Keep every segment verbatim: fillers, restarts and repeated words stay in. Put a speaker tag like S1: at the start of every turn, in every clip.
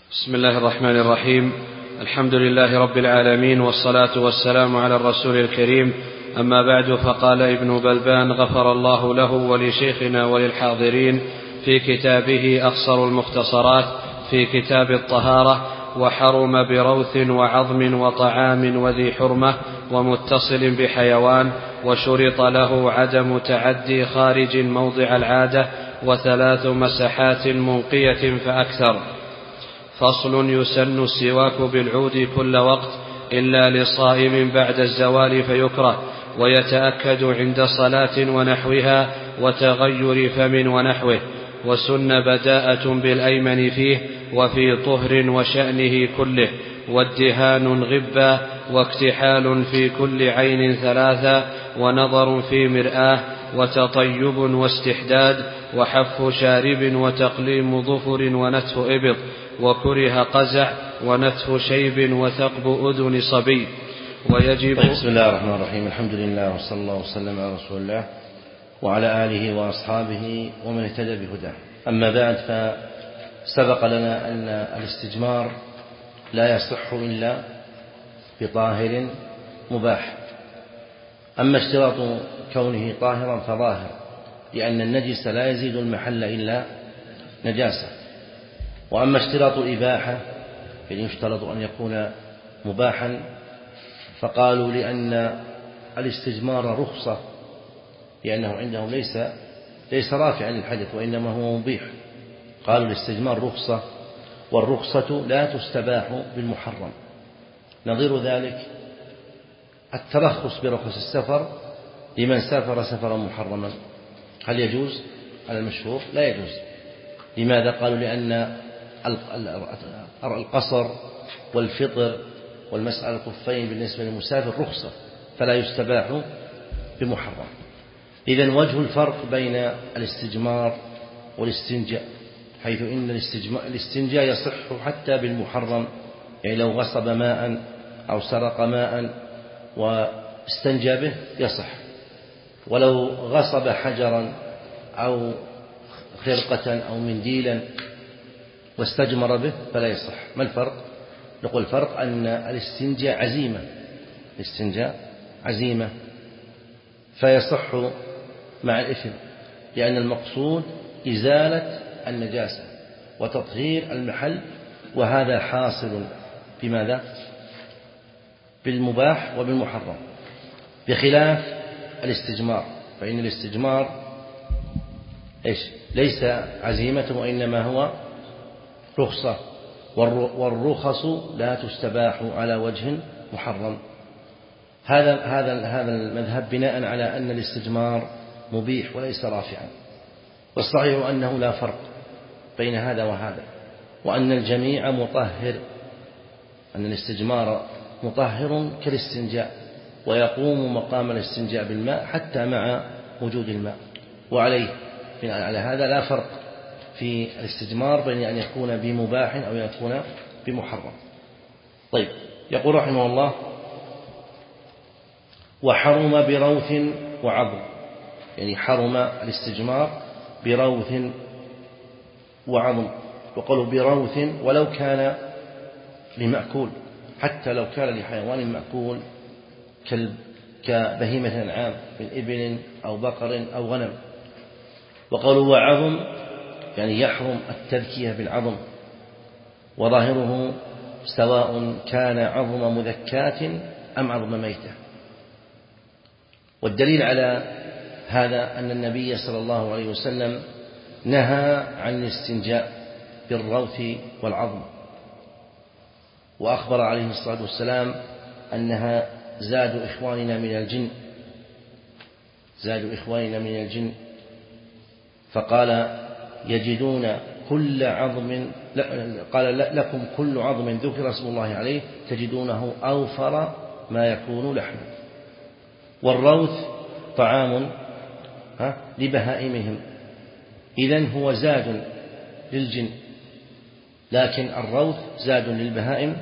S1: بسم الله الرحمن الرحيم. الحمد لله رب العالمين، والصلاة والسلام على الرسول الكريم. أما بعد، فقال ابن بلبان غفر الله له ولشيخنا وللحاضرين في كتابه أقصر المختصرات في كتاب الطهارة: وحرم بروث وعظم وطعام وذي حرمة ومتصل بحيوان، وشرط له عدم تعدي خارج موضع العادة، وثلاث مسحات منقية فأكثر. فصل: يسن السواك بالعود كل وقت إلا لصائم بعد الزوال فيكره، ويتأكد عند صلاة ونحوها وتغير فم ونحوه. وسن بداءة بالأيمن فيه وفي طهر وشأنه كله، وادهان غبا، واكتحال في كل عين ثلاثا، ونظر في مرآة، وتطيب واستحداد، وحف شارب، وتقليم ظفر، ونتف إبط، وكره قزع، ونتف شيب، وثقب أذن صبي. ويجب
S2: طيب، بسم الله الرحمن الرحيم. الحمد لله، وصلى الله وسلم على رسول الله وعلى آله وأصحابه ومن اهتدى بهداه. أما بعد، فسبق لنا أن الاستجمار لا يصح إلا بطاهر مباح. أما اشتراط كونه طاهرا فظاهر، لأن النجس لا يزيد المحل إلا نجاسة. وأما اشتراط الإباحة يعني يشترط أن يكون مباحا، فقالوا لأن الاستجمار رخصة، لأنه عندهم ليس ليس رافعا للحدث وإنما هو مبيح. قالوا الاستجمار رخصة، والرخصة لا تستباح بالمحرم. نظير ذلك الترخص برخص السفر لمن سافر سفرا محرما. هل يجوز؟ على المشهور لا يجوز. لماذا؟ قالوا لأن القصر والفطر والمسح على الخفين بالنسبة للمسافر رخصة، فلا يستباح بمحرم. إذن وجه الفرق بين الاستجمار والاستنجاء، حيث إن الاستنجاء يصح حتى بالمحرم، يعني لو غصب ماء أو سرق ماء واستنجى به يصح، ولو غصب حجرا أو خرقة أو منديلا واستجمر به فلا يصح. ما الفرق؟ نقول الفرق أن الاستنجاء عزيمة، الاستنجاء عزيمة فيصح مع الإثم، لأن المقصود إزالة النجاسة وتطهير المحل، وهذا حاصل بماذا؟ بالمباح وبالمحرم، بخلاف الاستجمار، فإن الاستجمار إيش؟ ليس عزيمة وإنما هو رخصة، والرخص لا تستباح على وجه محرم. هذا هذا هذا المذهب بناء على أن الاستجمار مبيح وليس رافعا، والصحيح أنه لا فرق بين هذا وهذا، وأن الجميع مطهر، أن الاستجمار مطهر كالاستنجاء، ويقوم مقام الاستنجاء بالماء حتى مع وجود الماء. وعليه بناء على هذا لا فرق في الاستجمار بين أن يكون بمباح أو يكون بمحرم. طيب، يقول رحمه الله: وحرم بروث وعظم، يعني حرم الاستجمار بروث وعظم. وقالوا بروث ولو كان لمأكول، حتى لو كان لحيوان مأكول كبهيمة الأنعام من إبل أو بقر أو غنم. وقالوا وعظم يعني يحرم التذكية بالعظم، وظاهره سواء كان عظم مذكاة أم عظم ميتة. والدليل على هذا أن النبي صلى الله عليه وسلم نهى عن الاستنجاء بالروث والعظم، وأخبر عليه الصلاة والسلام أنها زاد إخواننا من الجن، زاد إخواننا من الجن، فقال يجدون كل عظم، قال لكم كل عظم ذكر اسم الله عليه تجدونه أوفر ما يكون لحما. والروث طعام لبهائمهم، إذن هو زاد للجن، لكن الروث زاد للبهائم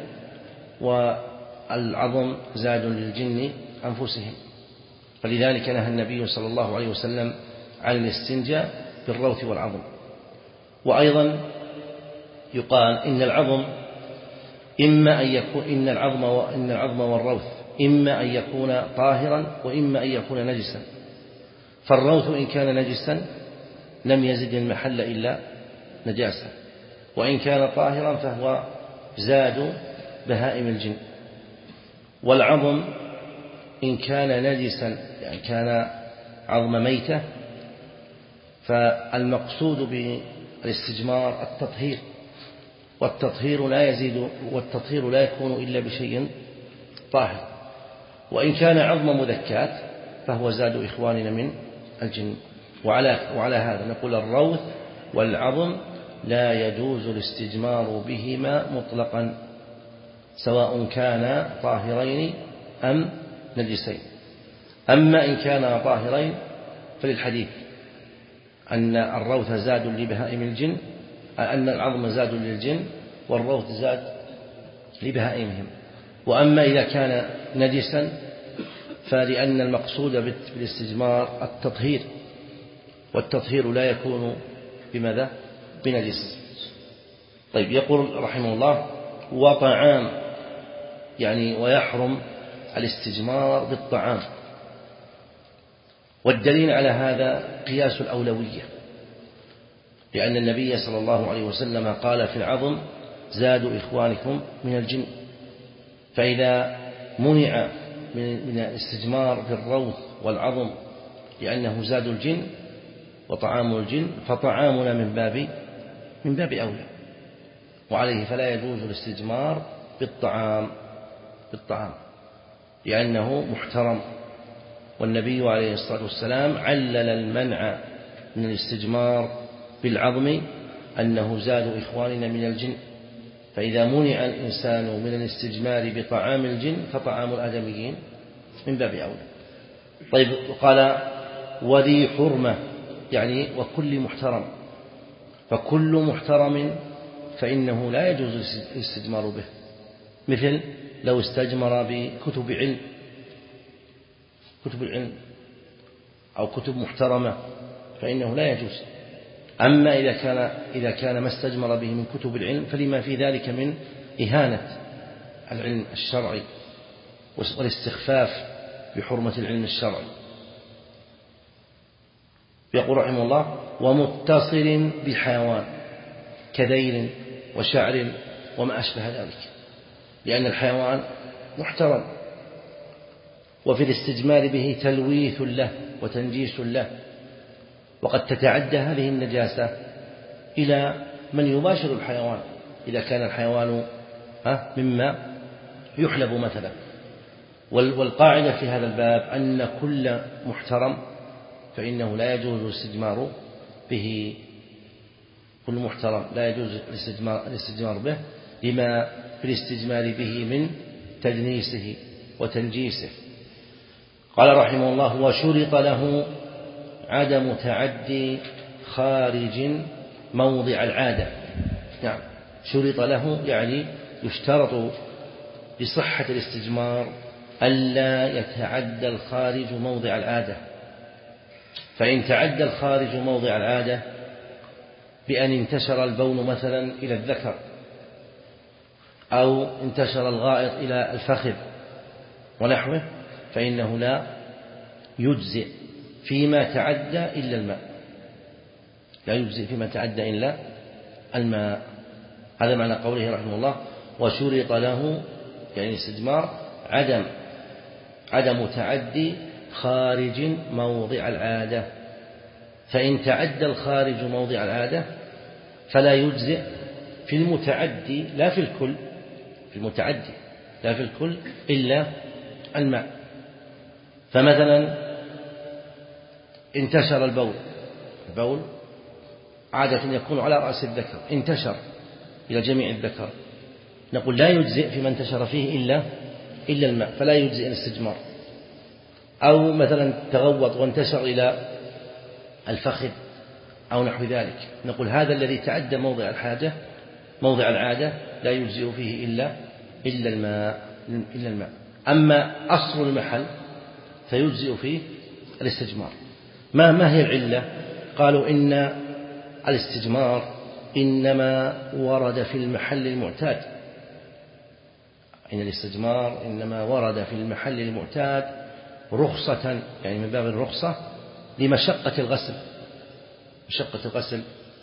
S2: والعظم زاد للجن أنفسهم، فلذلك نهى النبي صلى الله عليه وسلم عن الاستنجاء بالروث والعظم. وأيضا يقال إن العظم إما أن يكون إن العظم وإن العظم والروث إما أن يكون طاهرا وإما أن يكون نجسا، فالروث إن كان نجسا لم يزد المحل إلا نجاسة، وإن كان طاهرا فهو زاد بهائم الجن. والعظم إن كان نجسا يعني كان عظم ميتة فالمقصود بالاستجمار التطهير، والتطهير لا يزيد والتطهير لا يكون إلا بشيء طاهر. وإن كان عظم مذكات فهو زاد إخواننا من الجن. وعلى, وعلى هذا نقول الروث والعظم لا يجوز الاستجمار بهما مطلقا سواء كان طاهرين أم نجسين. أما إن كان طاهرين فللحديث أن الروث زاد لبهائم الجن، أن العظم زاد للجن والروث زاد لبهائمهم. وأما إذا كان نجسا فلأن المقصود بالاستجمار التطهير، والتطهير لا يكون بماذا؟ بنجس. طيب يقول رحمه الله وطعام، يعني ويحرم الاستجمار بالطعام. والدليل على هذا قياس الأولوية، لأن النبي صلى الله عليه وسلم قال في العظم زادوا إخوانكم من الجن، فإذا منع من الاستجمار بالروث والعظم لأنه زاد الجن وطعام الجن فطعامنا من باب من باب أولى، وعليه فلا يجوز الاستجمار بالطعام بالطعام لأنه محترم. والنبي عليه الصلاة والسلام علل المنع من الاستجمار بالعظم أنه زاد إخواننا من الجن، فإذا منع الإنسان من الاستجمار بطعام الجن فطعام الآدميين من باب أولى. طيب قال وذي حرمة، يعني وكل محترم، فكل محترم فإنه لا يجوز الاستجمار به، مثل لو استجمر بكتب علم كتب العلم أو كتب محترمة فإنه لا يجوز. أما إذا كان إذا كان ما استجمر به من كتب العلم فلما في ذلك من إهانة العلم الشرعي والاستخفاف بحرمة العلم الشرعي. يقول رحمه الله ومتصل بحيوان كدير وشعر وما أشبه ذلك، لأن الحيوان محترم، وفي الاستجمار به تلويث له وتنجيس له، وقد تتعدى هذه النجاسة إلى من يباشر الحيوان إذا كان الحيوان مما يحلب مثلا. والقاعدة في هذا الباب أن كل محترم فإنه لا يجوز الاستجمار به، كل محترم لا يجوز الاستجمار به لما في الاستجمار به من تدنيسه وتنجيسه. قال رحمه الله وشرط له عدم تعدي خارج موضع العادة. نعم شرط له يعني يشترط لصحة الاستجمار ألا يتعدى الخارج موضع العادة، فإن تعدى الخارج موضع العادة بأن انتشر البول مثلا إلى الذكر أو انتشر الغائط إلى الفخذ ونحوه فإنه لا يجزئ فيما تعدى إلا الماء، لا يجزئ فيما تعدى إلا الماء. هذا معنى قوله رحمه الله وشرط له يعني استجمار عدم عدم تعدي خارج موضع العادة، فإن تعدى الخارج موضع العادة فلا يجزئ في المتعدي لا في الكل في المتعدي لا في الكل إلا الماء. فمثلا انتشر البول البول عادة يكون على رأس الذكر، انتشر إلى جميع الذكر، نقول لا يجزئ فيما انتشر فيه إلا إلا الماء فلا يجزئ الاستجمار. أو مثلا تغوط وانتشر إلى الفخذ أو نحو ذلك، نقول هذا الذي تعدى موضع الحاجة موضع العادة لا يجزئ فيه إلا إلا الماء إلا الماء. أما أصل المحل فيجزئ فيه الاستجمار. ما ما هي العلة؟ قالوا إن الاستجمار إنما ورد في المحل المعتاد، إن الاستجمار إنما ورد في المحل المعتاد رخصة، يعني من باب الرخصة لمشقة الغسل، مشقة الغسل.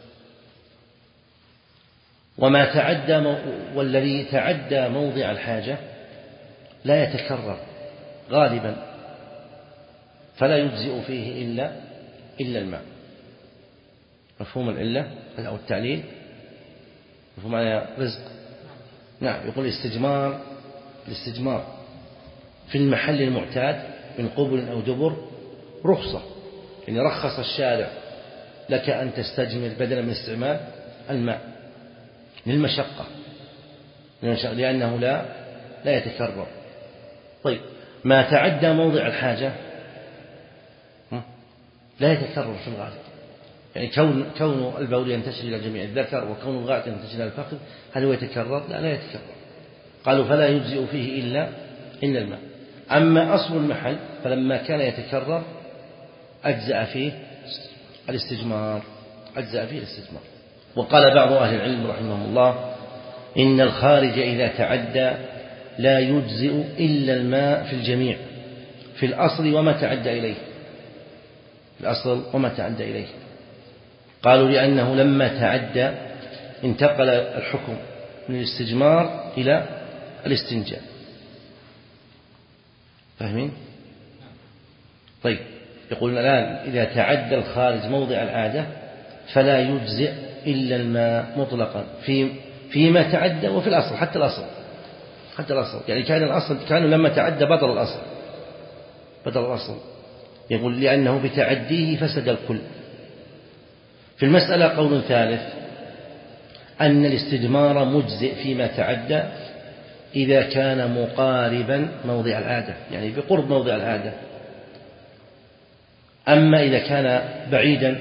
S2: وما تعدى مو... والذي تعدى موضع الحاجة لا يتكرر غالبا، فلا يجزئ فيه إلا إلا الماء. مفهوم العلة أو التعليل؟ مفهوم معنى رزق؟ نعم. يقول الاستجمار الاستجمار في المحل المعتاد من قبل أو دبر رخصة، يعني رخص الشارع لك أن تستجمر بدلا من استعمال الماء للمشقة، لأنه لا لا يتكرر. طيب، ما تعدى موضع الحاجة لا يتكرر في الغالب، يعني كون كون البول ينتشر إلى جميع الذكر وكون الغائط ينتشر إلى الفخذ، هل هو يتكرر؟ لا لا يتكرر. قالوا فلا يجزئ فيه إلا إلا الماء. أما أصل المحل فلما كان يتكرر أجزأ فيه الاستجمار، أجزأ فيه الاستجمار. وقال بعض أهل العلم رحمهم الله إن الخارج إذا تعدى لا يجزئ إلا الماء في الجميع، في الأصل وما تعدى إليه، في الأصل وما تعدى إليه. قالوا لأنه لما تعدى انتقل الحكم من الاستجمار إلى الاستنجاء. فاهمين؟ طيب، يقولون الآن إذا تعدى الخارج موضع العادة فلا يجزئ إلا الماء مطلقا في فيما تعدى وفي الأصل، حتى الأصل حتى الأصل يعني كان الأصل كانوا لما تعدى بطل الأصل بطل الأصل. يقول لأنه بتعديه فسد الكل. في المسألة قول ثالث أن الاستجمار مجزئ فيما تعدى إذا كان مقاربا موضع العادة، يعني بقرب موضع العادة. أما إذا كان بعيدا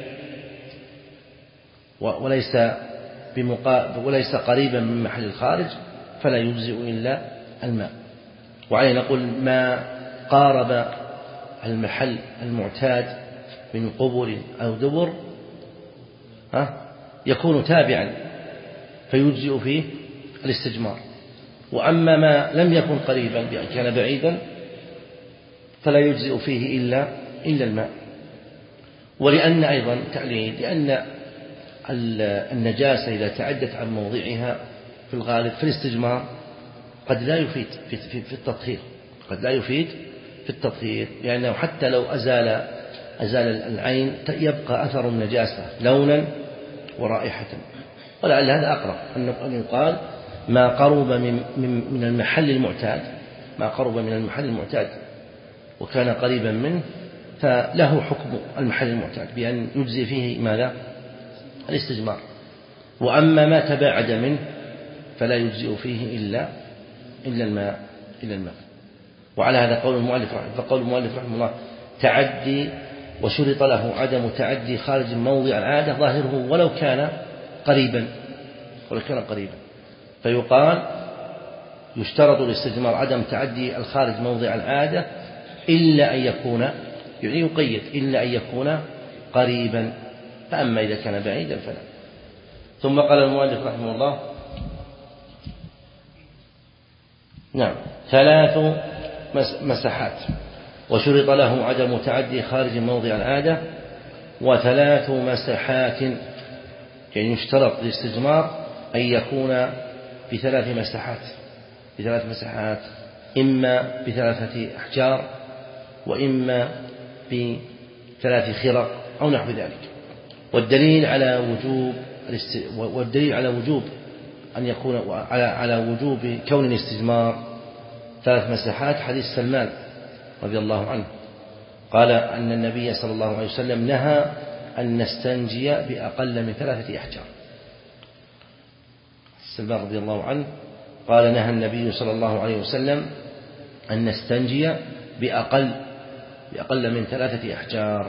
S2: وليس وليس قريبا من محل الخارج فلا يجزئ إلا الماء. وعليه نقول ما قارب المحل المعتاد من قبل أو دبر ها يكون تابعا فيجزئ فيه الاستجمار. وأما ما لم يكن قريبا يعني كان بعيدا فلا يجزئ فيه إلا إلا الماء. ولأن أيضا تعليل لأن النجاسة إذا تعدت عن موضعها في الغالب في الاستجمار قد لا يفيد في, في, في التطهير قد لا يفيد في التطهير لأنه حتى لو أزال أزال العين يبقى أثر النجاسة لونا ورائحة. ولعل هذا أقرب أن يقال ما قرب من, من, من المحل المعتاد ما قرب من المحل المعتاد وكان قريبا منه فله حكم المحل المعتاد بأن يجزي فيه ماذا؟ الاستجمار. وأما ما تباعد منه فلا يجزئ فيه إلا إلا الماء إلا الماء. وعلى هذا قول المؤلف فقول المؤلف رحمه الله تعدي وشرط له عدم تعدي خارج موضع العادة ظاهره ولو كان قريبا ولو كان قريبا فيقال يشترط الاستجمار عدم تعدي الخارج موضع العادة إلا أن يكون يعني يقيد إلا أن يكون قريبا. فأما إذا كان بعيدا فلا. ثم قال المؤلف رحمه الله نعم ثلاث مساحات وشرط له عدم تعدي خارج موضع العادة وثلاث مساحات يعني يشترط الاستجمار أن يكون بثلاث مساحات بثلاث مساحات إما بثلاثة أحجار وإما بثلاث خرق أو نحو ذلك. والدليل على وجوب والدليل على وجوب أن يكون على على وجوب كون الاستجمار ثلاث مساحات حديث سلمان رضي الله عنه قال أن النبي صلى الله عليه وسلم نهى أن نستنجي بأقل من ثلاثة أحجار. سلمان رضي الله عنه قال نهى النبي صلى الله عليه وسلم أن نستنجي بأقل بأقل من ثلاثة أحجار.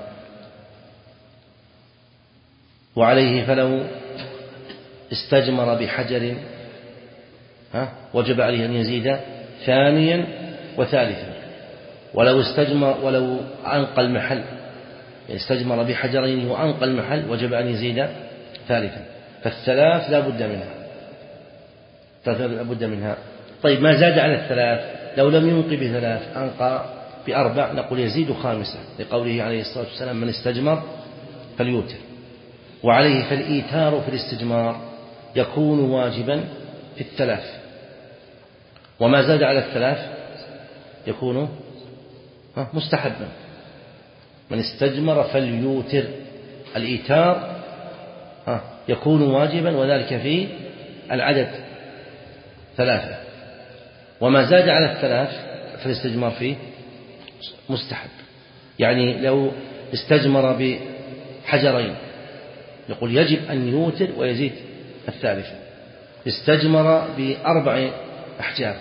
S2: وعليه فلو استجمر بحجر ها وجب عليه أن يزيد ثانيا وثالثا. ولو استجمر ولو أنقى المحل استجمر بحجرين وأنقى المحل وجب أن يزيد ثالثا. فالثلاث لا بد منها، لا بد منها. طيب ما زاد على الثلاث لو لم ينقي بثلاث أنقى بأربع نقول يزيد خامسة، لقوله عليه الصلاة والسلام من استجمر فليوتر. وعليه فالإيتار في الاستجمار يكون واجبا في الثلاث، وما زاد على الثلاث يكون مستحبا. من استجمر فليوتر، الإيتار يكون واجبا وذلك في العدد ثلاثة، وما زاد على الثلاث فالاستجمار فيه مستحب. يعني لو استجمر بحجرين يقول يجب أن يوتر ويزيد الثالثة. استجمر بأربع أحجار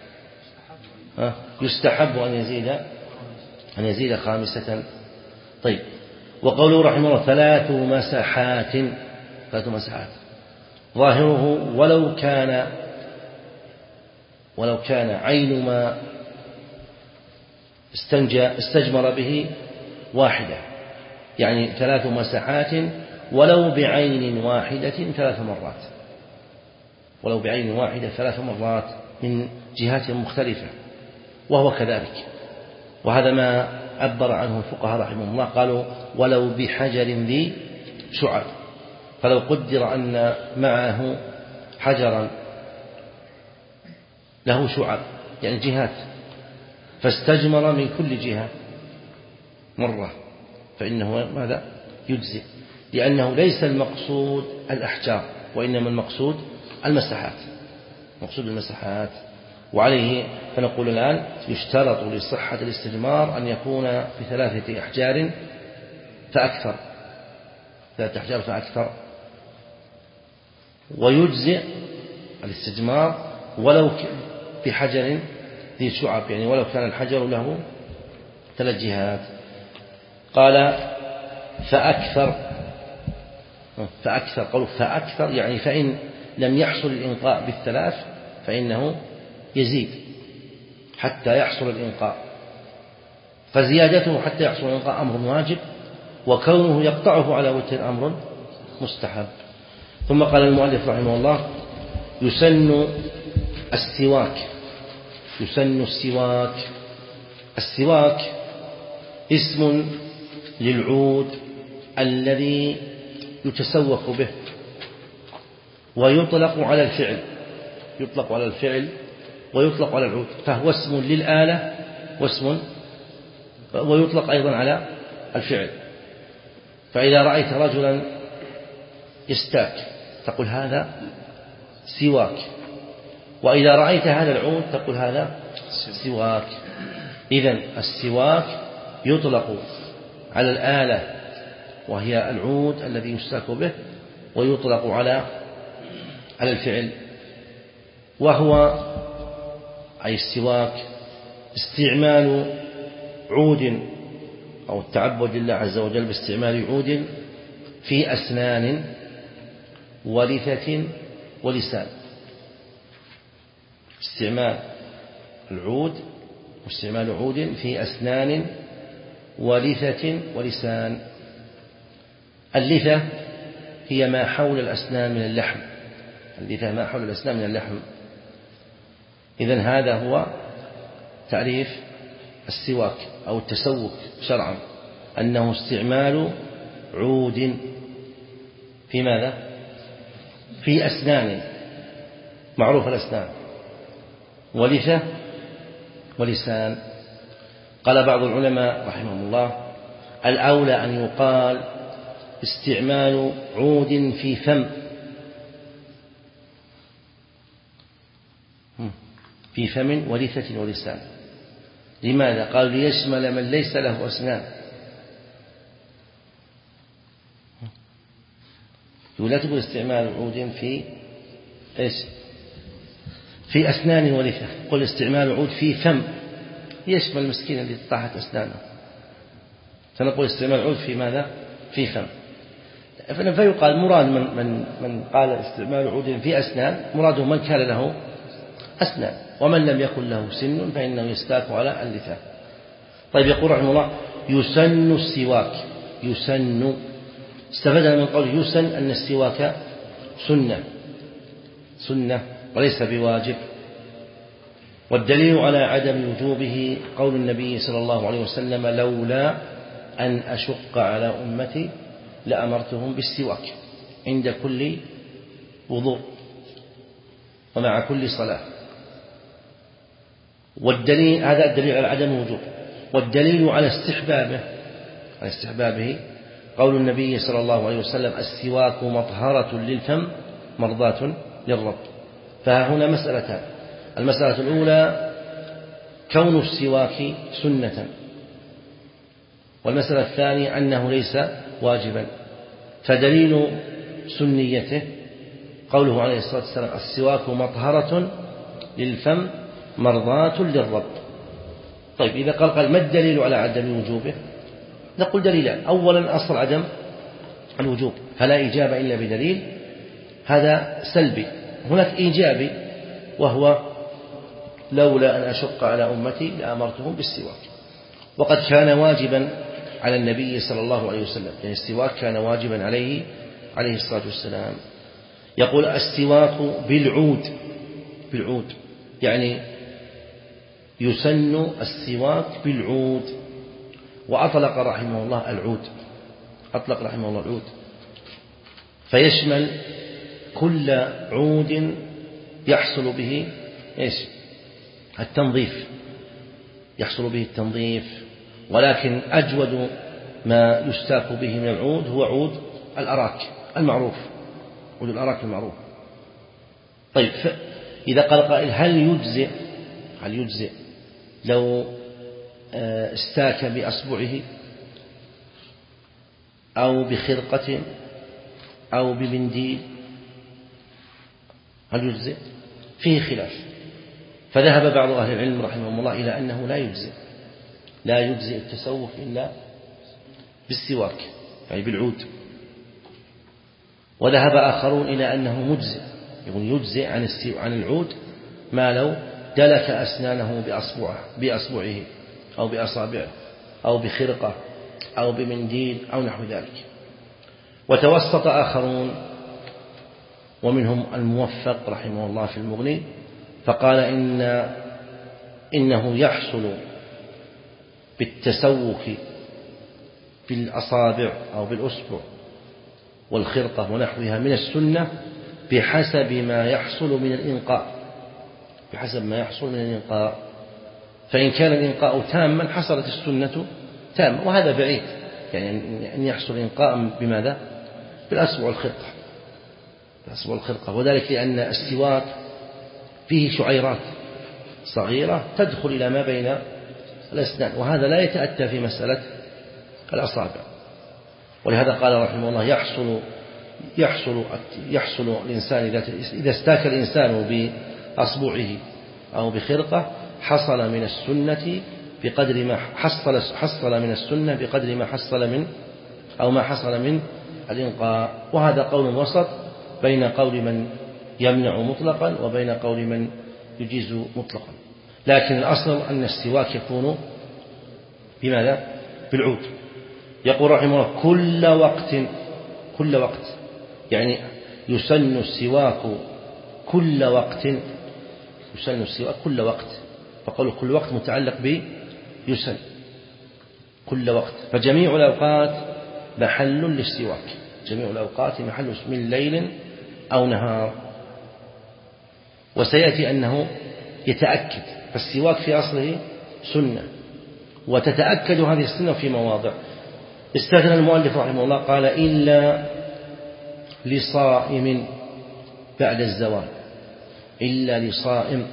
S2: يستحب أن يزيد أن يزيد خامسة. طيب، وقوله رحمه الله ثلاث مساحات، ثلاث مساحات ظاهره ولو كان ولو كان عين ما استنجى استجمر به واحدة، يعني ثلاث مساحات ولو بعين واحدة ثلاث مرات، ولو بعين واحدة ثلاث مرات من جهات مختلفة، وهو كذلك. وهذا ما عبر عنه الفقهاء رحمهم الله، قالوا ولو بحجر ذي شعب، فلو قدر أن معه حجرا له شعب يعني جهات، فاستجمر من كل جهة مرة فإنه ماذا يجزي، لأنه ليس المقصود الأحجار وإنما المقصود المساحات، مقصود المساحات. وعليه فنقول الآن يشترط لصحة الاستجمار أن يكون بثلاثة أحجار فأكثر، ثلاثة أحجار فأكثر، ويجزئ الاستجمار ولو بحجر ذي شعب، يعني ولو كان الحجر له ثلاث جهات. قال فأكثر، فأكثر قالوا فأكثر يعني فإن لم يحصل الإنقاء بالثلاث فإنه يزيد حتى يحصل الإنقاء، فزيادته حتى يحصل الإنقاء أمر واجب، وكونه يقطعه على وتر أمر مستحب. ثم قال المؤلف رحمه الله يسن السواك، يسن السواك. السواك اسم للعود الذي يتسوق به، ويطلق على الفعل، يطلق على الفعل ويطلق على العود، فهو اسم للآلة واسم ويطلق أيضا على الفعل. فإذا رأيت رجلا يستاك تقول هذا سواك، وإذا رأيت هذا العود تقول هذا سواك. إذن السواك يطلق على الآلة وهي العود الذي يستاك به، ويطلق على على الفعل، وهو أي السواك استعمال عود أو التعبد لله عز وجل باستعمال عود في أسنان ولثة ولسان. استعمال العود واستعمال عود في أسنان ولثة ولسان. اللثة هي ما حول الأسنان من اللحم، اللثة ما حول الأسنان من اللحم. إذن هذا هو تعريف السواك أو التسوك شرعا، أنه استعمال عود في ماذا؟ في أسنان، معروف الأسنان، ولثة ولسان. قال بعض العلماء رحمهم الله الأولى أن يقال استعمال عود في فم، في فم ولثة ولسان. لماذا؟ قالوا ليشمل من ليس له أسنان. ولا تقول استعمال عود في إيش؟ في أسنان ولثة، قل استعمال عود في فم يشمل المسكين الذي طاحت أسنانه، فنقول استعمال عود في ماذا؟ في فم. فيقال مراد من, من, من قال استعمال عود في أسنان مراده من كان له أسنان، ومن لم يكن له سن فإنه يستاك على اللثة. طيب، يقول رحمه الله يسن السواك. يسن استفدنا من قول يسن أن السواك سنة سنة وليس بواجب. والدليل على عدم وجوبه قول النبي صلى الله عليه وسلم لولا أن أشق على أمتي لأمرتهم بالسواك عند كل وضوء ومع كل صلاة. والدليل هذا الدليل على عدم وجوب. والدليل على استحبابه على استحبابه قول النبي صلى الله عليه وسلم السواك مطهرة للفم مرضاة للرب. فهنا مسألتان: المسألة الأولى كون السواك سنة، والمسألة الثانية أنه ليس واجبا. فدليل سنيته قوله عليه الصلاة والسلام السواك مطهرة للفم مرضاة للرب. طيب إذا قال قال ما الدليل على عدم وجوبه؟ نقول دليلان: أولا أصل عدم الوجوب فلا إجابة إلا بدليل، هذا سلبي. هناك إيجابي وهو لولا أن أشق على أمتي لأمرتهم بالسواك، وقد كان واجبا على النبي صلى الله عليه وسلم، يعني السواك كان واجبا عليه عليه الصلاة والسلام. يقول السواك بالعود بالعود يعني يسن السواك بالعود. وأطلق رحمه الله العود أطلق رحمه الله العود فيشمل كل عود يحصل به إيش؟ التنظيف، يحصل به التنظيف. ولكن أجود ما يستاك به من العود هو عود الأراك المعروف، عود الأراك المعروف. طيب إذا قال قائل هل يجزئ هل يجزئ لو استاك بأصبعه أو بخرقة أو بمنديل، هل يجزئ؟ فيه خلاف. فذهب بعض أهل العلم رحمهم الله إلى أنه لا يجزئ لا يجزئ التسوك إلا بالسواك يعني بالعود. وذهب آخرون إلى أنه مجزئ، يقول يجزئ عن عن العود ما لو دلك أسنانه بأصبعه بأصبعه أو بأصابعه أو بخرقة أو بمنديل أو نحو ذلك. وتوسط آخرون ومنهم الموفق رحمه الله في المغني فقال إن إنه يحصل بالتسوك بالأصابع أو بالأصبع والخرقة ونحوها من السنة بحسب ما يحصل من الإنقاء بحسب ما يحصل من الإنقاء. فإن كان الإنقاء تاما حصلت السنة تامة، وهذا بعيد، يعني أن يحصل إنقاء بماذا؟ بالأصبع والخرقة الأصبع والخرقة. وذلك لأن السواك فيه شعيرات صغيرة تدخل إلى ما بين الأسنان، وهذا لا يتأتى في مسألة الأصابع. ولهذا قال رحمه الله يحصل يحصل يحصل الإنسان إذا استاك الإنسان بأصبعه أو بخرقة حصل من السنة بقدر ما حصل حصل من السنة بقدر ما حصل من أو ما حصل من الإنقاء. وهذا قول وسط بين قول من يمنع مطلقا وبين قول من يجيز مطلقا. لكن الأصل أن السواك يكون بماذا؟ بالعود. يقول رحمه الله كل وقت كل وقت يعني يسن السواك كل وقت يسن السواك كل وقت. فقالوا كل وقت متعلق بيسن كل وقت، فجميع الأوقات محل للسواك، جميع الأوقات محل من ليل أو نهار. وسيأتي أنه يتأكد، فالسواك في أصله سنة وتتأكد هذه السنة في مواضع. استثنى المؤلف رحمه الله قال إلا لصائم بعد الزوال، إلا لصائم،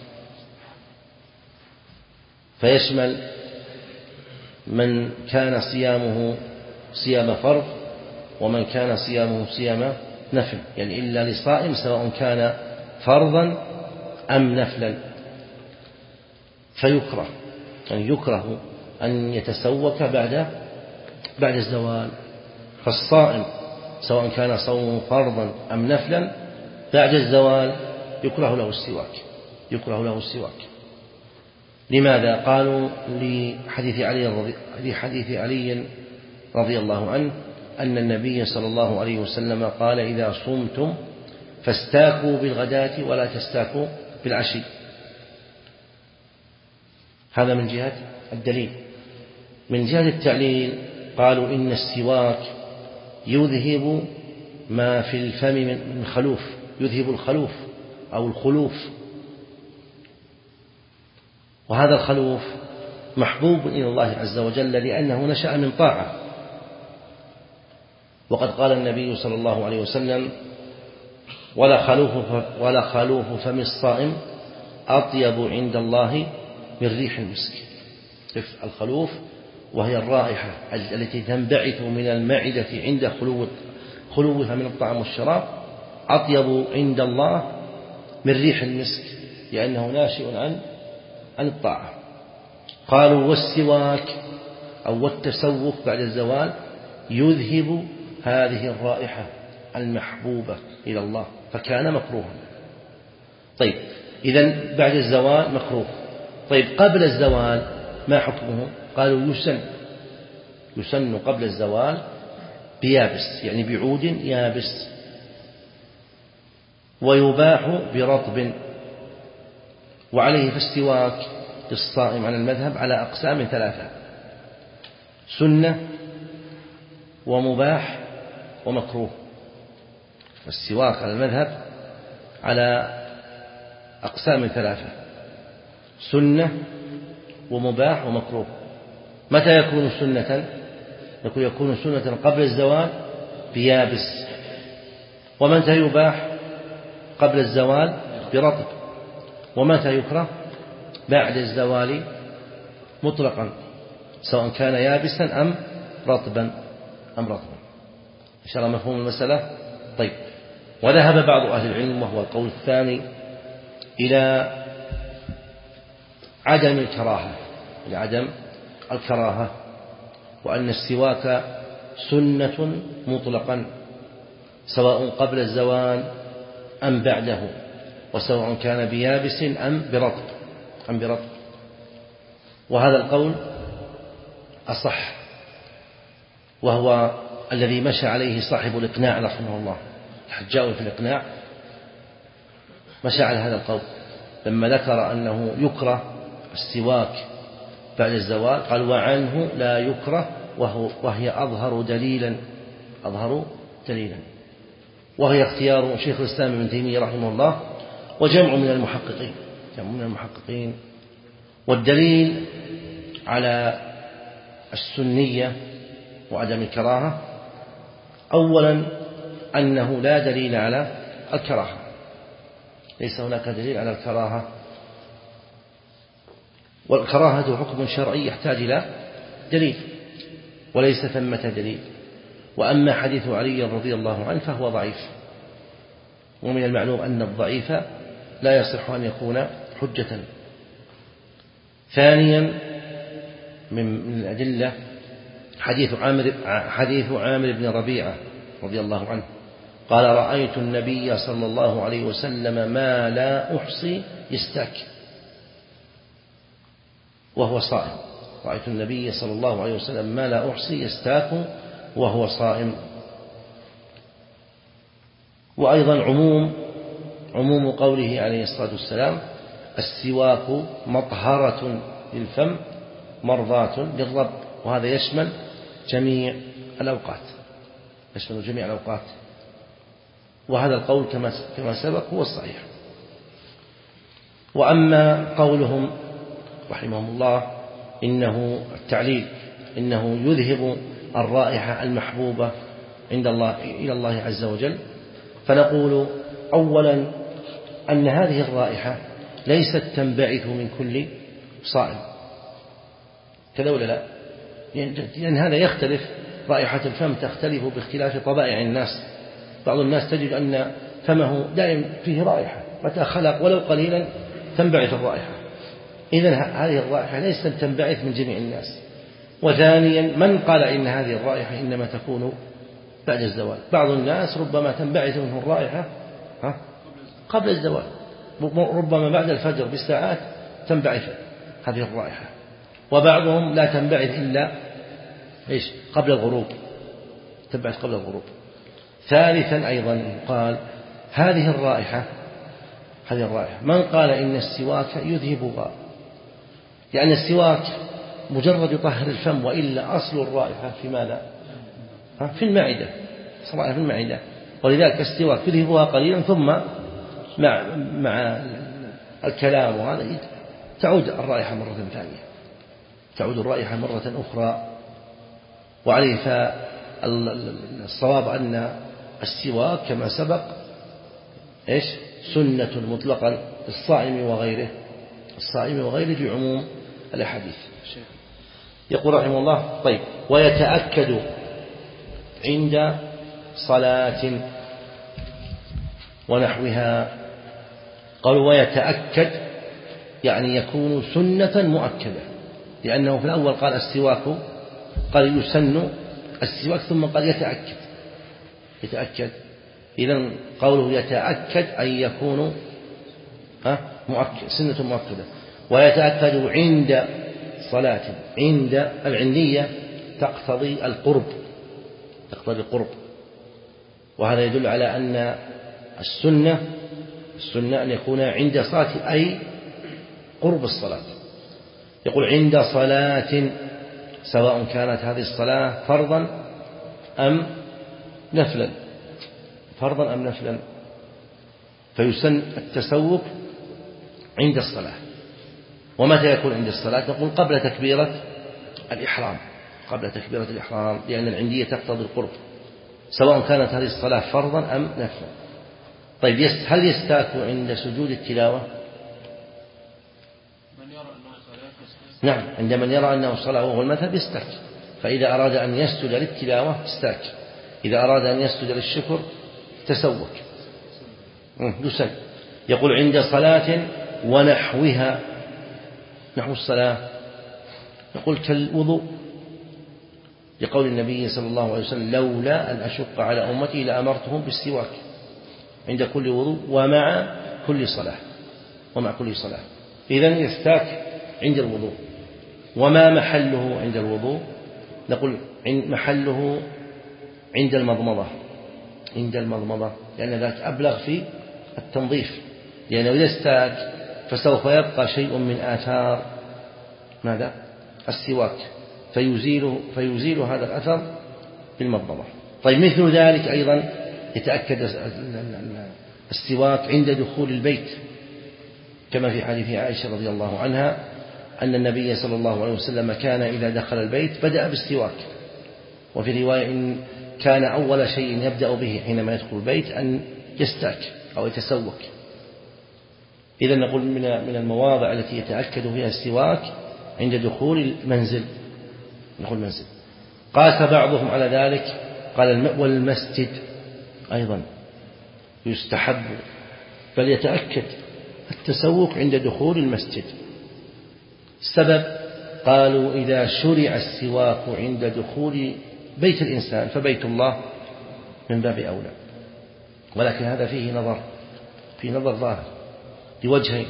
S2: فيشمل من كان صيامه صيام فرض ومن كان صيامه صيام نفل، يعني إلا لصائم سواء كان فرضا أم نفلا. فيكره يعني يكره أن يتسوك بعد بعد الزوال. فالصائم سواء كان صومه فرضا أم نفلا بعد الزوال يكره له السواك يكره له السواك. لماذا؟ قالوا لحديث علي رضي, لحديث علي رضي الله عنه أن النبي صلى الله عليه وسلم قال إذا صمتم فاستاكوا بالغداة ولا تستاكوا بالعشي. هذا من جهة الدليل. من جهة التعليل قالوا إن السواك يذهب ما في الفم من خلوف، يذهب الخلوف أو الخلوف، وهذا الخلوف محبوب إلى الله عز وجل لأنه نشأ من طاعة. وقد قال النبي صلى الله عليه وسلم: ولا خلوف ولا خلوف فم الصائم أطيب عند الله من ريح المسك. الخلوف وهي الرائحة التي تنبعث من المعدة عند خلو خلوها من الطعام والشراب، أطيب عند الله من ريح المسك لأنه ناشئ عن عن الطاعة. قالوا والسواك أو والتسوك بعد الزوال يذهب هذه الرائحة المحبوبة إلى الله فكان مكروها. طيب إذن بعد الزوال مكروه. طيب قبل الزوال ما حكمه؟ قالوا يسن يسن قبل الزوال بيابس، يعني بعود يابس، ويباح برطب. وعليه فالسواك للصائم على المذهب على أقسام ثلاثة: سنة ومباح ومكروه. السواك على المذهب على أقسام ثلاثة: سنة ومباح ومكروه. متى يكون سنة؟ يكون سنة قبل الزوال بيابس. ومتى يباح؟ قبل الزوال برطب. ومتى يكره؟ بعد الزوال مطلقا، سواء كان يابسا أم رطبا أم رطبا. إن شاء الله مفهوم المسألة؟ طيب. وذهب بعض أهل العلم وهو القول الثاني إلى عدم الكراهة إلى عدم الكراهة وأن السواك سنة مطلقا سواء قبل الزوال أم بعده، وسواء كان بيابس أم برطب أم برطب. وهذا القول أصح، وهو الذي مشى عليه صاحب الإقناع رحمه الله، الحجاوي في الإقناع مشى على هذا القول لما ذكر أنه يكره السواك بعد الزوال، قال وعنه لا يكره، وهو وهي أظهر دليلا أظهر دليلا وهي اختيار شيخ الإسلام ابن تيمية رحمه الله وجمع من المحققين جمع من المحققين. والدليل على السنية وعدم الكراهة أولا أنه لا دليل على الكراهة، ليس هناك دليل على الكراهة، والكراهة حكم شرعي يحتاج إلى دليل وليس ثمة دليل. وأما حديث علي رضي الله عنه فهو ضعيف، ومن المعلوم أن الضعيف لا يصح أن يكون حجة. ثانيا من الأدلة حديث عامر حديث عامر بن ربيعة رضي الله عنه قال رأيت النبي صلى الله عليه وسلم ما لا أحصي يستاك وهو صائم. رأيت النبي صلى الله عليه وسلم ما لا أحصي يستاك وهو صائم. وأيضا عموم عموم قوله عليه الصلاة والسلام السواك مطهرة للفم مرضاة للرب، وهذا يشمل جميع الأوقات يشمل جميع الأوقات وهذا القول كما كما سبق هو الصحيح. وأما قولهم رحمهم الله إنه التعليل إنه يذهب الرائحة المحبوبة عند الله إلى الله عز وجل، فنقول أولا أن هذه الرائحة ليست تنبعث من كل صائم، كذا ولا لا؟ لأن هذا يختلف، رائحة الفم تختلف باختلاف طبائع الناس. بعض الناس تجد أن فمه دائم فيه رائحة، متى خلق ولو قليلا تنبعث الرائحة. إذن هذه الرائحة ليست تنبعث من جميع الناس. وثانيا من قال إن هذه الرائحة إنما تكون بعد الزوال؟ بعض الناس ربما تنبعث منه الرائحة قبل الزوال، ربما بعد الفجر بساعات تنبعث هذه الرائحة، وبعضهم لا تنبعث إلا إيش قبل الغروب تنبعث قبل الغروب. ثالثا أيضا قال هذه الرائحة هذه الرائحة من قال إن السواك يذهب يعني السواك مجرد يطهر الفم، وإلا أصل الرائحة في ماذا؟ في المعدة، صراحة في المعدة، ولذلك السواك يذهبها قليلا ثم مع مع الكلام وهذا تعود الرائحة مرة ثانية، تعود الرائحة مرة أخرى. وعليه فالصواب أن السواك كما سبق إيش سنة مطلقا للصائم وغيره الصائم وغيره لعموم الأحاديث. يقول رحمه الله: طيب، ويتأكد عند صلاة ونحوها. قالوا ويتأكد يعني يكون سنة مؤكدة، لأنه في الأول قال السواك، قال يسن السواك، ثم قال يتأكد يتأكد إذن قوله يتأكد أي يكون مؤكد سنة مؤكدة. ويتأكد عند صلاة، عند العندية تقتضي القرب تقتضي القرب وهذا يدل على أن السنة السنة أن يكون عند صلاة أي قرب الصلاة. يقول عند صلاة، سواء كانت هذه الصلاة فرضا أم نفلا فرضا أم نفلا فيسن التسوق عند الصلاة. ومتى يكون عند الصلاة؟ نقول قبل تكبيرة الإحرام قبل تكبيرة الإحرام لأن العندية تقتضي القرب، سواء كانت هذه الصلاة فرضا أم نفلا. طيب، هل يستاك عند سجود التلاوة؟ نعم، عند من يرى أنه صلاة وهو المذهب يستاك، فإذا أراد أن يسجد للتلاوة استاك، إذا أراد أن يسجد للشكر تسوك يسن. يقول عند صلاة ونحوها، نحو الصلاة يقول كالوضوء، لقول النبي صلى الله عليه وسلم: لولا أن أشق على أمتي لأمرتهم بالسواك عند كل وضوء ومع كل صلاة ومع كل صلاة إذن يستاك عند الوضوء. وما محله عند الوضوء؟ نقول محله عند المضمضة عند المضمضة لأن ذلك أبلغ في التنظيف، لأنه إذا استاك فسوف يبقى شيء من آثار ماذا؟ السواك، فيزيل فيزيل هذا الأثر بالمضمضة. طيب، مثل ذلك أيضا يتأكد السواك عند دخول البيت، كما في حديث عائشة رضي الله عنها أن النبي صلى الله عليه وسلم كان إذا دخل البيت بدأ بالسواك، وفي رواية إن كان أول شيء يبدأ به حينما يدخل البيت أن يستاك أو يتسوك. إذا نقول من من المواضع التي يتأكد فيها السواك عند دخول المنزل دخول المنزل. قاس بعضهم على ذلك، قال والمسجد أيضا يستحب، بل يتأكد التسوق عند دخول المسجد. السبب قالوا إذا شرع السواك عند دخول بيت الإنسان فبيت الله من باب أولى، ولكن هذا فيه نظر في نظر ظاهر لوجهين: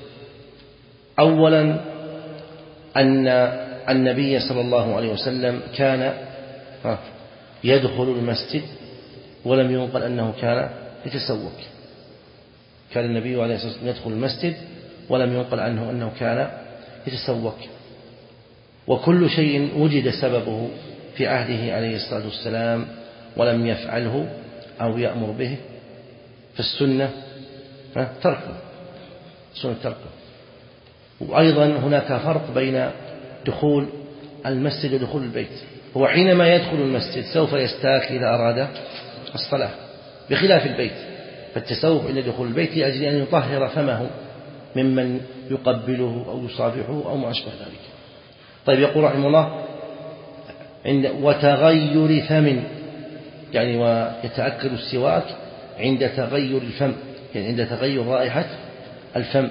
S2: أولا أن النبي صلى الله عليه وسلم كان يدخل المسجد ولم ينقل أنه كان يتسوق، كان النبي عليه الصلاة والسلام يدخل المسجد ولم ينقل عنه أنه كان يتسوق. وكل شيء وجد سببه في عهده عليه الصلاة والسلام ولم يفعله أو يأمر به فالسنة تركه سنة تركه. وأيضا هناك فرق بين دخول المسجد ودخول البيت، هو حينما يدخل المسجد سوف يستاك إذا أراد الصلاة، بخلاف البيت فالتسوق عند دخول البيت لأجل أن يطهر فمه ممن يقبله أو يصافحه أو ما أشبه ذلك. طيب، يقول رحمه الله عند وتغير فم، يعني ويتأكد السواك عند تغير الفم، يعني عند تغير رائحة الفم،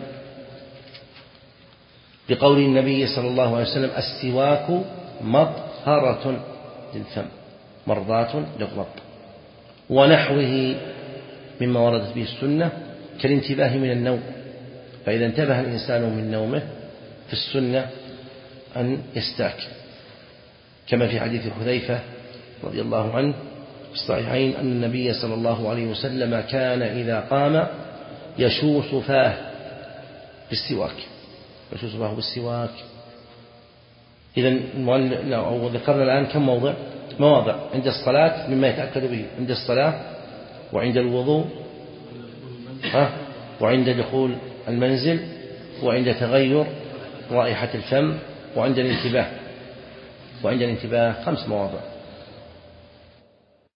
S2: بقول النبي صلى الله عليه وسلم: السواك مطهرة للفم مرضاة للرب. ونحوه مما وردت به السنة كالانتباه من النوم، فإذا انتبه الإنسان من نومه في السنة أن يستاك، كما في حديث حذيفة رضي الله عنه في الصحيحين أن النبي صلى الله عليه وسلم كان إذا قام يشوص فاه بالسواك، يشوص فاه بالسواك. إذن ذكرنا الآن كم موضع؟ مواضع: عند الصلاة مما يتأكد به، عند الصلاة، وعند الوضوء، ها، وعند دخول المنزل، وعند تغير رائحة الفم، وعند الانتباه، وعند الانتباه. خمس مواضع.